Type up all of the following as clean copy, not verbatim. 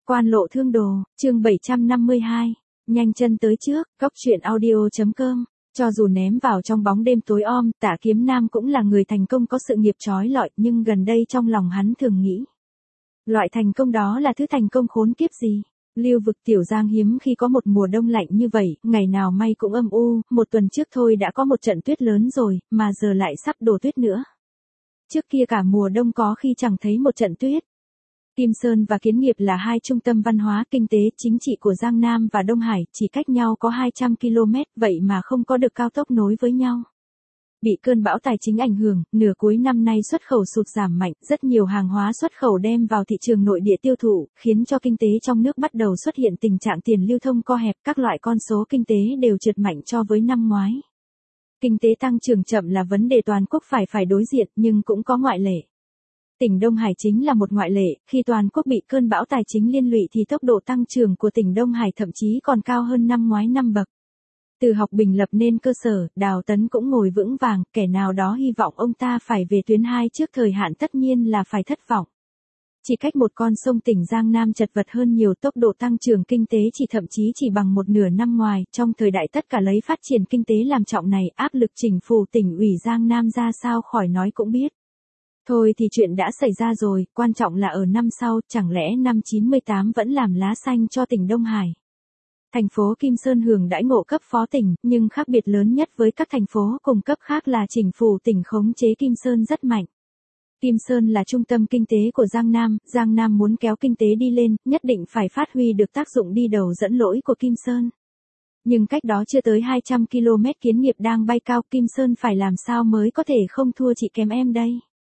Quan lộ thương đồ, chương 752. Nhanh chân tới trước, góc truyện audio.com. Cho dù ném vào trong bóng đêm tối om, Tạ Kiếm Nam cũng là người thành công có sự nghiệp chói lọi, nhưng gần đây trong lòng hắn thường nghĩ. Loại thành công đó là thứ thành công khốn kiếp gì? Lưu vực Tiểu Giang hiếm khi có một mùa đông lạnh như vậy, ngày nào may cũng âm u, một tuần trước thôi đã có một trận tuyết lớn rồi, mà giờ lại sắp đổ tuyết nữa. Trước kia cả mùa đông có khi chẳng thấy một trận tuyết. Kim Sơn và Kiến Nghiệp là hai trung tâm văn hóa, kinh tế, chính trị của Giang Nam và Đông Hải, chỉ cách nhau có 200 km, vậy mà không có được cao tốc nối với nhau. Bị cơn bão tài chính ảnh hưởng, nửa cuối năm nay xuất khẩu sụt giảm mạnh, rất nhiều hàng hóa xuất khẩu đem vào thị trường nội địa tiêu thụ, khiến cho kinh tế trong nước bắt đầu xuất hiện tình trạng tiền lưu thông co hẹp, các loại con số kinh tế đều trượt mạnh so với năm ngoái. Kinh tế tăng trưởng chậm là vấn đề toàn quốc phải đối diện, nhưng cũng có ngoại lệ. Tỉnh Đông Hải chính là một ngoại lệ, khi toàn quốc bị cơn bão tài chính liên lụy thì tốc độ tăng trưởng của tỉnh Đông Hải thậm chí còn cao hơn năm ngoái 5 bậc. Từ học Bình lập nên cơ sở, Đào Tấn cũng ngồi vững vàng, kẻ nào đó hy vọng ông ta phải về tuyến 2 trước thời hạn tất nhiên là phải thất vọng. Chỉ cách một con sông tỉnh Giang Nam chật vật hơn nhiều, tốc độ tăng trưởng kinh tế thậm chí chỉ bằng một nửa năm ngoài, trong thời đại tất cả lấy phát triển kinh tế làm trọng này, áp lực chỉnh phủ tỉnh ủy Giang Nam ra sao khỏi nói cũng biết. Thôi thì chuyện đã xảy ra rồi, quan trọng là ở năm sau, chẳng lẽ năm 98 vẫn làm lá xanh cho tỉnh Đông Hải. Thành phố Kim Sơn hưởng đãi ngộ cấp phó tỉnh, nhưng khác biệt lớn nhất với các thành phố cùng cấp khác là chỉnh phủ tỉnh khống chế Kim Sơn rất mạnh. Kim Sơn là trung tâm kinh tế của Giang Nam muốn kéo kinh tế đi lên, nhất định phải phát huy được tác dụng đi đầu dẫn lỗi của Kim Sơn. Nhưng cách đó chưa tới 200 km Kiến Nghiệp đang bay cao, Kim Sơn phải làm sao mới có thể không thua chị kém em đây.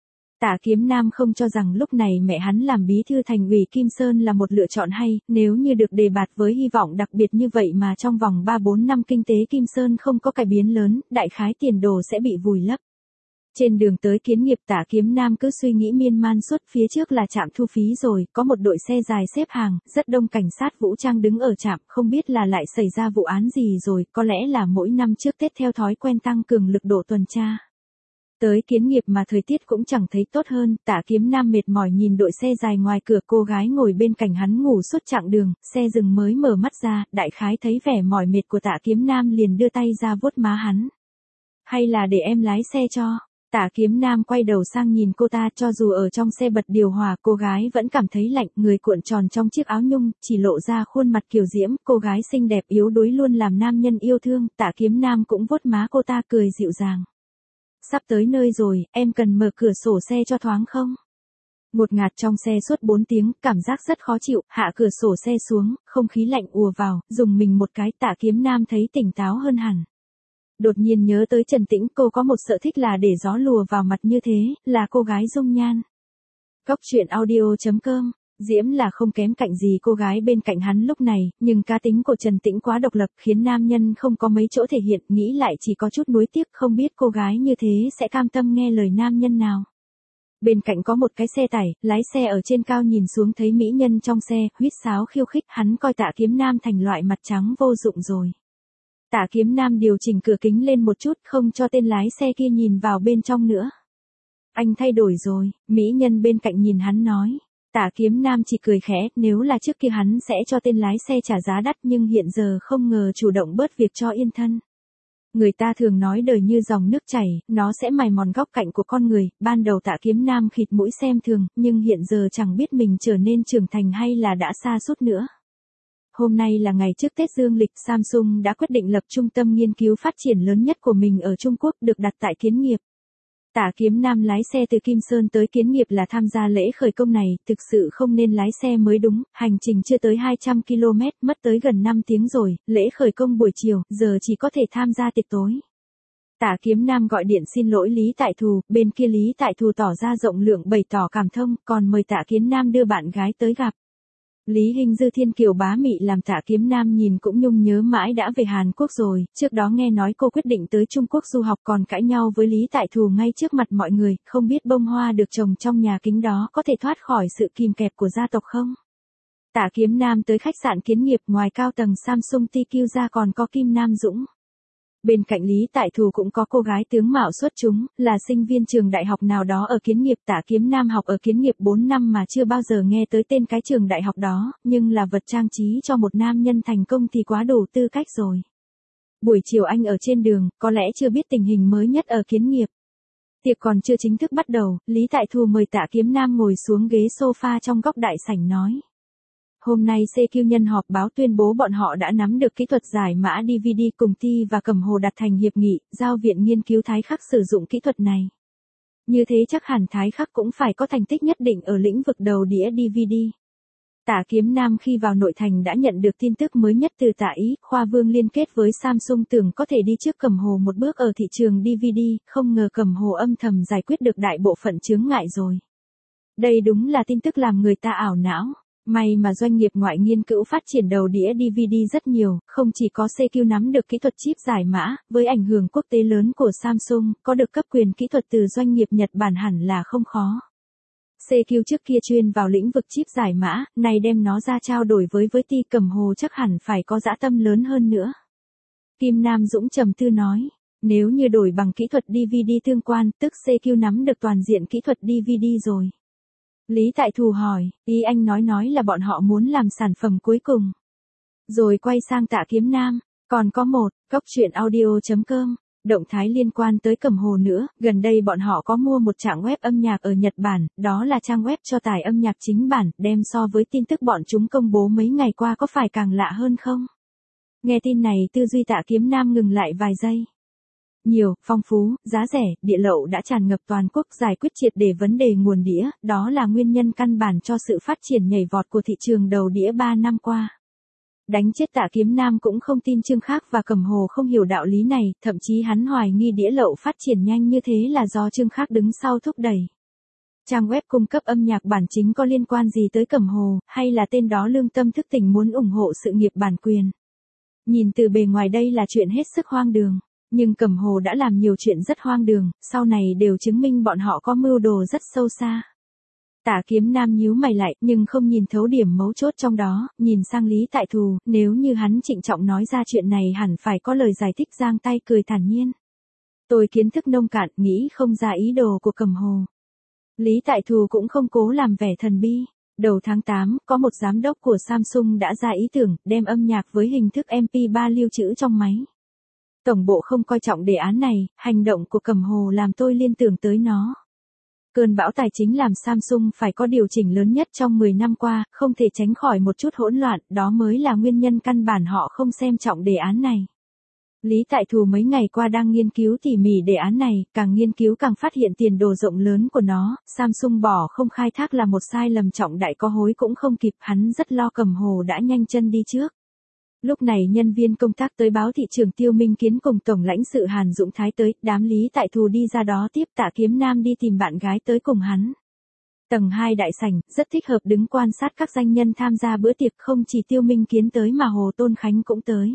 Tạ Kiếm Nam không cho rằng lúc này mẹ hắn làm bí thư thành ủy Kim Sơn là một lựa chọn hay, nếu như được đề bạt với hy vọng đặc biệt như vậy mà trong vòng 3-4 năm kinh tế Kim Sơn không có cải biến lớn, đại khái tiền đồ sẽ bị vùi lấp. Trên đường tới Kiến Nghiệp, Tạ Kiếm Nam cứ suy nghĩ miên man suốt, phía trước là trạm thu phí rồi, có một đội xe dài xếp hàng, rất đông cảnh sát vũ trang đứng ở trạm, không biết là lại xảy ra vụ án gì rồi, có lẽ là mỗi năm trước Tết theo thói quen tăng cường lực độ tuần tra. Tới Kiến Nghiệp mà thời tiết cũng chẳng thấy tốt hơn, Tạ Kiếm Nam mệt mỏi nhìn đội xe dài ngoài cửa, cô gái ngồi bên cạnh hắn ngủ suốt chặng đường, xe dừng mới mở mắt ra, đại khái thấy vẻ mỏi mệt của Tạ Kiếm Nam liền đưa tay ra vuốt má hắn. Hay là để em lái xe cho? Tạ Kiếm Nam quay đầu sang nhìn cô ta, cho dù ở trong xe bật điều hòa, cô gái vẫn cảm thấy lạnh, người cuộn tròn trong chiếc áo nhung, chỉ lộ ra khuôn mặt kiều diễm, cô gái xinh đẹp yếu đuối luôn làm nam nhân yêu thương, Tạ Kiếm Nam cũng vuốt má cô ta cười dịu dàng. Sắp tới nơi rồi, em cần mở cửa sổ xe cho thoáng không? Ngột ngạt trong xe suốt 4 tiếng, cảm giác rất khó chịu, hạ cửa sổ xe xuống, không khí lạnh ùa vào, dùng mình một cái, Tạ Kiếm Nam thấy tỉnh táo hơn hẳn. Đột nhiên nhớ tới Trần Tĩnh, cô có một sở thích là để gió lùa vào mặt như thế, là cô gái dung nhan. Góc truyện audio.com. Diễm là không kém cạnh gì cô gái bên cạnh hắn lúc này, nhưng cá tính của Trần Tĩnh quá độc lập khiến nam nhân không có mấy chỗ thể hiện, nghĩ lại chỉ có chút nuối tiếc, không biết cô gái như thế sẽ cam tâm nghe lời nam nhân nào. Bên cạnh có một cái xe tải, lái xe ở trên cao nhìn xuống thấy mỹ nhân trong xe, huýt sáo khiêu khích, hắn coi Tạ Kiếm Nam thành loại mặt trắng vô dụng rồi. Tạ Kiếm Nam điều chỉnh cửa kính lên một chút, không cho tên lái xe kia nhìn vào bên trong nữa. Anh thay đổi rồi, mỹ nhân bên cạnh nhìn hắn nói. Tạ Kiếm Nam chỉ cười khẽ, nếu là trước kia hắn sẽ cho tên lái xe trả giá đắt, nhưng hiện giờ không ngờ chủ động bớt việc cho yên thân. Người ta thường nói đời như dòng nước chảy, nó sẽ mài mòn góc cạnh của con người, ban đầu Tạ Kiếm Nam khịt mũi xem thường, nhưng hiện giờ chẳng biết mình trở nên trưởng thành hay là đã sa sút nữa. Hôm nay là ngày trước Tết Dương lịch, Samsung đã quyết định lập trung tâm nghiên cứu phát triển lớn nhất của mình ở Trung Quốc, được đặt tại Kiến Nghiệp. Tạ Kiếm Nam lái xe từ Kim Sơn tới Kiến Nghiệp là tham gia lễ khởi công này, thực sự không nên lái xe mới đúng, hành trình chưa tới 200 km, mất tới gần 5 tiếng rồi, lễ khởi công buổi chiều, giờ chỉ có thể tham gia tiệc tối. Tạ Kiếm Nam gọi điện xin lỗi Lý Tại Thù, bên kia Lý Tại Thù tỏ ra rộng lượng bày tỏ cảm thông, còn mời Tạ Kiếm Nam đưa bạn gái tới gặp. Lý Hình Dư Thiên kiều bá mị làm Tạ Kiếm Nam nhìn cũng nhung nhớ mãi đã về Hàn Quốc rồi, trước đó nghe nói cô quyết định tới Trung Quốc du học còn cãi nhau với Lý Tại Thù ngay trước mặt mọi người, không biết bông hoa được trồng trong nhà kính đó có thể thoát khỏi sự kìm kẹp của gia tộc không? Tạ Kiếm Nam tới khách sạn Kiến Nghiệp, ngoài cao tầng Samsung TQ ra còn có Kim Nam Dũng. Bên cạnh Lý Tại Thù cũng có cô gái tướng mạo xuất chúng, là sinh viên trường đại học nào đó ở Kiến Nghiệp. Tạ Kiếm Nam học ở Kiến Nghiệp 4 năm mà chưa bao giờ nghe tới tên cái trường đại học đó, nhưng là vật trang trí cho một nam nhân thành công thì quá đủ tư cách rồi. Buổi chiều anh ở trên đường, có lẽ chưa biết tình hình mới nhất ở Kiến Nghiệp. Tiệc còn chưa chính thức bắt đầu, Lý Tại Thù mời Tạ Kiếm Nam ngồi xuống ghế sofa trong góc đại sảnh nói. Hôm nay CQ nhân họp báo tuyên bố bọn họ đã nắm được kỹ thuật giải mã DVD cùng Ti và Cẩm Hồ đặt thành hiệp nghị, giao Viện Nghiên cứu Thái Khắc sử dụng kỹ thuật này. Như thế chắc hẳn Thái Khắc cũng phải có thành tích nhất định ở lĩnh vực đầu đĩa DVD. Tạ Kiếm Nam khi vào nội thành đã nhận được tin tức mới nhất từ Tạ Ý, Khoa Vương liên kết với Samsung tưởng có thể đi trước Cẩm Hồ một bước ở thị trường DVD, không ngờ Cẩm Hồ âm thầm giải quyết được đại bộ phận chướng ngại rồi. Đây đúng là tin tức làm người ta ảo não. May mà doanh nghiệp ngoại nghiên cứu phát triển đầu đĩa DVD rất nhiều, không chỉ có CQ nắm được kỹ thuật chip giải mã, với ảnh hưởng quốc tế lớn của Samsung, có được cấp quyền kỹ thuật từ doanh nghiệp Nhật Bản hẳn là không khó. CQ trước kia chuyên vào lĩnh vực chip giải mã, này đem nó ra trao đổi với Ti Cẩm Hồ chắc hẳn phải có dã tâm lớn hơn nữa. Kim Nam Dũng trầm tư nói, nếu như đổi bằng kỹ thuật DVD tương quan, tức CQ nắm được toàn diện kỹ thuật DVD rồi. Lý Tại Thù hỏi, ý anh nói là bọn họ muốn làm sản phẩm cuối cùng. Rồi quay sang Tạ Kiếm Nam, còn có một, góc truyện audio.com, động thái liên quan tới Cẩm Hồ nữa, gần đây bọn họ có mua một trang web âm nhạc ở Nhật Bản, đó là trang web cho tải âm nhạc chính bản, đem so với tin tức bọn chúng công bố mấy ngày qua có phải càng lạ hơn không? Nghe tin này tư duy Tạ Kiếm Nam ngừng lại vài giây. Nhiều, phong phú, giá rẻ, địa lậu đã tràn ngập toàn quốc, giải quyết triệt để vấn đề nguồn đĩa, đó là nguyên nhân căn bản cho sự phát triển nhảy vọt của thị trường đầu đĩa 3 năm qua. Đánh chết Tạ Kiếm Nam cũng không tin Trương Khắc và Cẩm Hồ không hiểu đạo lý này, thậm chí hắn hoài nghi đĩa lậu phát triển nhanh như thế là do Trương Khắc đứng sau thúc đẩy. Trang web cung cấp âm nhạc bản chính có liên quan gì tới Cẩm Hồ, hay là tên đó lương tâm thức tỉnh muốn ủng hộ sự nghiệp bản quyền? Nhìn từ bề ngoài đây là chuyện hết sức hoang đường. Nhưng Cẩm Hồ đã làm nhiều chuyện rất hoang đường, sau này đều chứng minh bọn họ có mưu đồ rất sâu xa. Tạ Kiếm Nam nhíu mày lại, nhưng không nhìn thấu điểm mấu chốt trong đó, nhìn sang Lý Tại Thù, nếu như hắn trịnh trọng nói ra chuyện này hẳn phải có lời giải thích, giang tay cười thản nhiên. Tôi kiến thức nông cạn, nghĩ không ra ý đồ của Cẩm Hồ. Lý Tại Thù cũng không cố làm vẻ thần bi. Đầu tháng 8, có một giám đốc của Samsung đã ra ý tưởng, đem âm nhạc với hình thức MP3 lưu trữ trong máy. Tổng bộ không coi trọng đề án này, hành động của Cẩm Hồ làm tôi liên tưởng tới nó. Cơn bão tài chính làm Samsung phải có điều chỉnh lớn nhất trong 10 năm qua, không thể tránh khỏi một chút hỗn loạn, đó mới là nguyên nhân căn bản họ không xem trọng đề án này. Lý Tại Thù mấy ngày qua đang nghiên cứu tỉ mỉ đề án này, càng nghiên cứu càng phát hiện tiền đồ rộng lớn của nó, Samsung bỏ không khai thác là một sai lầm trọng đại, có hối cũng không kịp, hắn rất lo Cẩm Hồ đã nhanh chân đi trước. Lúc này nhân viên công tác tới báo thị trưởng Tiêu Minh Kiến cùng Tổng lãnh sự Hàn Dũng Thái tới, đám Lý Tại Thù đi ra đó tiếp Tạ Kiếm Nam đi tìm bạn gái tới cùng hắn. Tầng 2 đại sảnh, rất thích hợp đứng quan sát các danh nhân tham gia bữa tiệc, không chỉ Tiêu Minh Kiến tới mà Hồ Tôn Khánh cũng tới.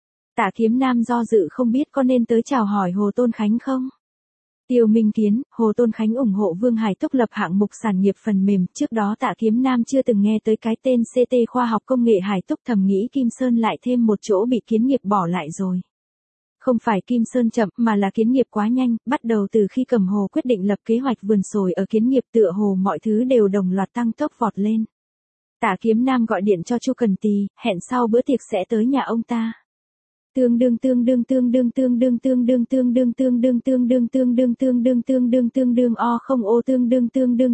Tạ Kiếm Nam do dự không biết có nên tới chào hỏi Hồ Tôn Khánh không? Tiêu Minh Kiến, Hồ Tôn Khánh ủng hộ Vương Hải Túc lập hạng mục sản nghiệp phần mềm, trước đó Tạ Kiếm Nam chưa từng nghe tới cái tên CT khoa học công nghệ Hải Túc, thầm nghĩ Kim Sơn lại thêm một chỗ bị Kiến Nghiệp bỏ lại rồi. Không phải Kim Sơn chậm mà là Kiến Nghiệp quá nhanh, bắt đầu từ khi Cẩm Hồ quyết định lập kế hoạch vườn sồi ở Kiến Nghiệp tựa hồ mọi thứ đều đồng loạt tăng tốc vọt lên. Tạ Kiếm Nam gọi điện cho Chu Cần Tì, hẹn sau bữa tiệc sẽ tới nhà ông ta. Tương đương o không ô tương đương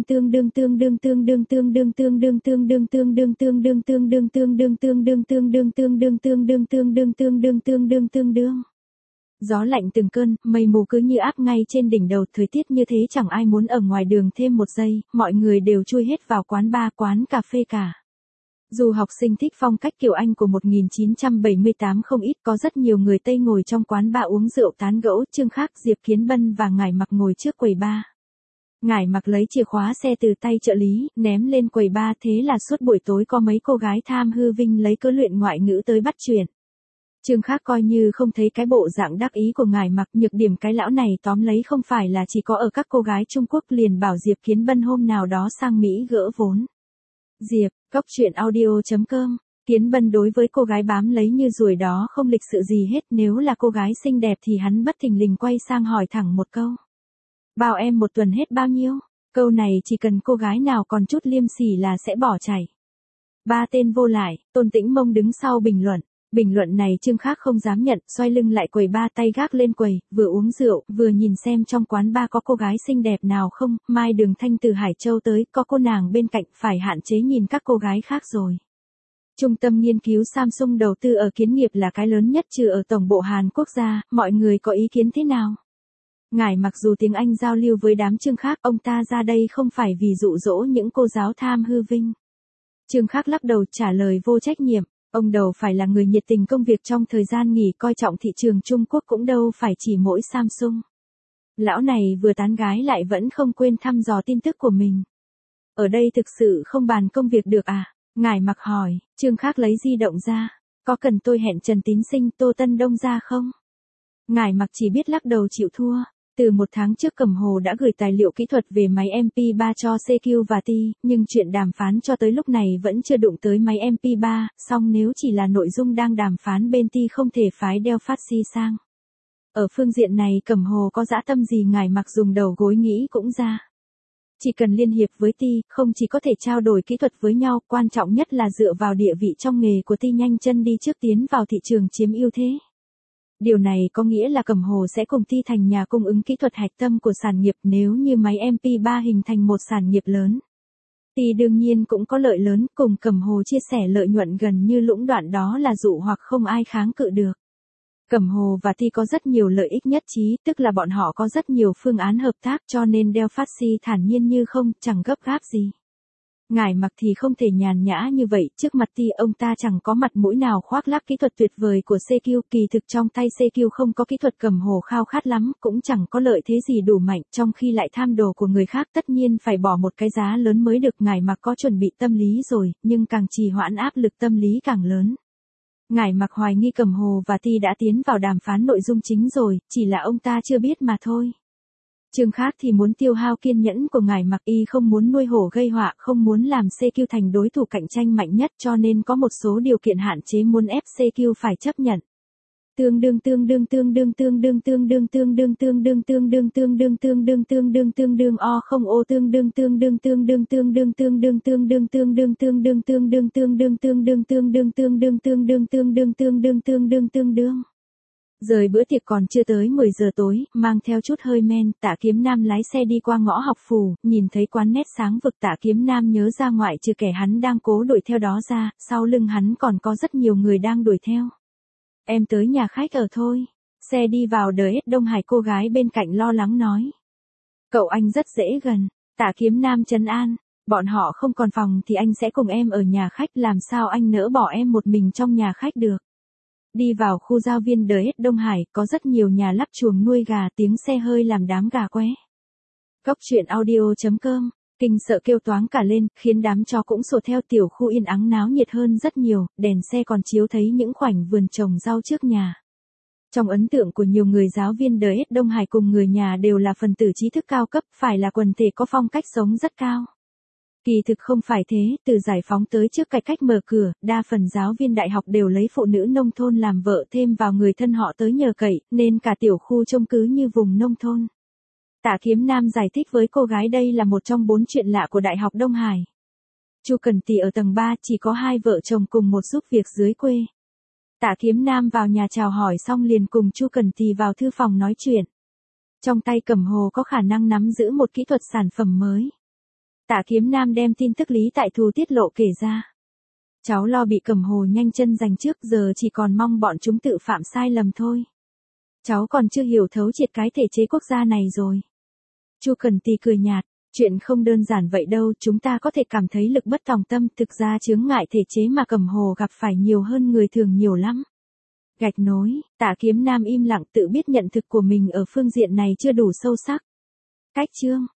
gió lạnh từng cơn, mây mù cứ như áp ngay trên đỉnh đầu, thời tiết như thế chẳng ai muốn ở ngoài đường thêm một giây, mọi người đều chui hết vào quán bar, quán cà phê cả. Dù học sinh thích phong cách kiểu Anh của 1978 không ít, có rất nhiều người Tây ngồi trong quán bar uống rượu tán gẫu, Trương Khắc, Diệp Kiến Bân và Ngải Mặc ngồi trước quầy bar. Ngải Mặc lấy chìa khóa xe từ tay trợ lý, ném lên quầy bar, thế là suốt buổi tối có mấy cô gái tham hư vinh lấy cớ luyện ngoại ngữ tới bắt chuyện. Trương Khắc coi như không thấy cái bộ dạng đắc ý của Ngải Mặc, nhược điểm cái lão này tóm lấy không phải là chỉ có ở các cô gái Trung Quốc, liền bảo Diệp Kiến Bân hôm nào đó sang Mỹ gỡ vốn. Diệp, góc truyện audio.com Kiến Bân đối với cô gái bám lấy như ruồi đó không lịch sự gì hết, nếu là cô gái xinh đẹp thì hắn bất thình lình quay sang hỏi thẳng một câu. Bao em một tuần hết bao nhiêu? Câu này chỉ cần cô gái nào còn chút liêm sỉ là sẽ bỏ chạy. Ba tên vô lại, Tôn Tĩnh Mông đứng sau bình luận. Bình luận này Trương Khác không dám nhận, xoay lưng lại quầy ba, tay gác lên quầy, vừa uống rượu, vừa nhìn xem trong quán ba có cô gái xinh đẹp nào không. Mai Đường Thanh từ Hải Châu tới, có cô nàng bên cạnh, phải hạn chế nhìn các cô gái khác rồi. Trung tâm nghiên cứu Samsung đầu tư ở Kiến Nghiệp là cái lớn nhất trừ ở Tổng bộ Hàn Quốc gia, mọi người có ý kiến thế nào? Ngải mặc dù tiếng Anh giao lưu với đám Trương Khác, ông ta ra đây không phải vì dụ dỗ những cô giáo tham hư vinh. Trương Khác lắc đầu trả lời vô trách nhiệm, ông đầu phải là người nhiệt tình công việc trong thời gian nghỉ, coi trọng thị trường Trung Quốc cũng đâu phải chỉ mỗi Samsung. Lão này vừa tán gái lại vẫn không quên thăm dò tin tức của mình. Ở đây thực sự không bàn công việc được à? Ngải mặc hỏi. Trương Khác lấy di động ra. Có cần tôi hẹn Trần Tín Sinh, Tô Tân Đông ra không? Ngải mặc chỉ biết lắc đầu chịu thua. Từ một tháng trước Cẩm Hồ đã gửi tài liệu kỹ thuật về máy MP3 cho CQ và Ti, nhưng chuyện đàm phán cho tới lúc này vẫn chưa đụng tới máy MP3, song nếu chỉ là nội dung đang đàm phán bên Ti không thể phái Dell Phát Si sang. Ở phương diện này Cẩm Hồ có dã tâm gì Ngải mặc dùng đầu gối nghĩ cũng ra. Chỉ cần liên hiệp với Ti, không chỉ có thể trao đổi kỹ thuật với nhau, quan trọng nhất là dựa vào địa vị trong nghề của Ti nhanh chân đi trước tiến vào thị trường chiếm ưu thế. Điều này có nghĩa là Cẩm Hồ sẽ cùng Ti thành nhà cung ứng kỹ thuật hạch tâm của sản nghiệp nếu như máy MP3 hình thành một sản nghiệp lớn. Ti đương nhiên cũng có lợi lớn, cùng Cẩm Hồ chia sẻ lợi nhuận gần như lũng đoạn đó là dụ hoặc không ai kháng cự được. Cẩm Hồ và Ti có rất nhiều lợi ích nhất trí, tức là bọn họ có rất nhiều phương án hợp tác cho nên Dell Phát Si thản nhiên như không, chẳng gấp gáp gì. Ngải mặc thì không thể nhàn nhã như vậy, trước mặt Ti ông ta chẳng có mặt mũi nào khoác lác kỹ thuật tuyệt vời của CQ, kỳ thực trong tay CQ không có kỹ thuật Cẩm Hồ khao khát lắm, cũng chẳng có lợi thế gì đủ mạnh, trong khi lại tham đồ của người khác tất nhiên phải bỏ một cái giá lớn mới được. Ngải mặc có chuẩn bị tâm lý rồi, nhưng càng trì hoãn áp lực tâm lý càng lớn. Ngải mặc hoài nghi Cẩm Hồ và Ti đã tiến vào đàm phán nội dung chính rồi, chỉ là ông ta chưa biết mà thôi. Trương Khác thì muốn tiêu hao kiên nhẫn của Ngải mặc, y không muốn nuôi hổ gây họa, không muốn làm CQ thành đối thủ cạnh tranh mạnh nhất cho nên có một số điều kiện hạn chế muốn ép CQ phải chấp nhận. Tương đương o không ô tương đương Rời bữa tiệc còn chưa tới 10 giờ tối, mang theo chút hơi men, Tạ Kiếm Nam lái xe đi qua ngõ Học Phù, nhìn thấy quán nét sáng vực, Tạ Kiếm Nam nhớ ra ngoại trừ kẻ hắn đang cố đuổi theo đó ra, sau lưng hắn còn có rất nhiều người đang đuổi theo. Em tới nhà khách ở thôi. Xe đi vào DS Đông Hải, cô gái bên cạnh lo lắng nói. Cậu anh rất dễ gần. Tạ Kiếm Nam trấn an. Bọn họ không còn phòng thì anh sẽ cùng em ở nhà khách, làm sao anh nỡ bỏ em một mình trong nhà khách được. Đi vào khu giao viên DS Đông Hải, có rất nhiều nhà lắp chuồng nuôi gà, tiếng xe hơi làm đám gà qué. Góc truyện audio.com, kinh sợ kêu toáng cả lên, khiến đám chó cũng sủa theo. Tiểu khu yên ắng náo nhiệt hơn rất nhiều, đèn xe còn chiếu thấy những khoảnh vườn trồng rau trước nhà. Trong ấn tượng của nhiều người, giáo viên DS Đông Hải cùng người nhà đều là phần tử trí thức cao cấp, phải là quần thể có phong cách sống rất cao. Kỳ thực không phải thế, từ giải phóng tới trước cải cách mở cửa, đa phần giáo viên đại học đều lấy phụ nữ nông thôn làm vợ, thêm vào người thân họ tới nhờ cậy, nên cả tiểu khu trông cứ như vùng nông thôn. Tạ Kiếm Nam giải thích với cô gái đây là một trong 4 chuyện lạ của Đại học Đông Hải. Chu Cần Tì ở tầng 3 chỉ có 2 vợ chồng cùng một giúp việc dưới quê. Tạ Kiếm Nam vào nhà chào hỏi xong liền cùng Chu Cần Tì vào thư phòng nói chuyện. Trong tay Cẩm Hồ có khả năng nắm giữ một kỹ thuật sản phẩm mới. Tạ Kiếm Nam đem tin tức Lý Tại Thù tiết lộ kể ra. Cháu lo bị Cẩm Hồ nhanh chân giành trước, giờ chỉ còn mong bọn chúng tự phạm sai lầm thôi. Cháu còn chưa hiểu thấu triệt cái thể chế quốc gia này rồi. Chu Cần Tì cười nhạt, chuyện không đơn giản vậy đâu, chúng ta có thể cảm thấy lực bất tòng tâm, thực ra chướng ngại thể chế mà Cẩm Hồ gặp phải nhiều hơn người thường nhiều lắm. Gạch nối, Tạ Kiếm Nam im lặng, tự biết nhận thức của mình ở phương diện này chưa đủ sâu sắc. Cách chương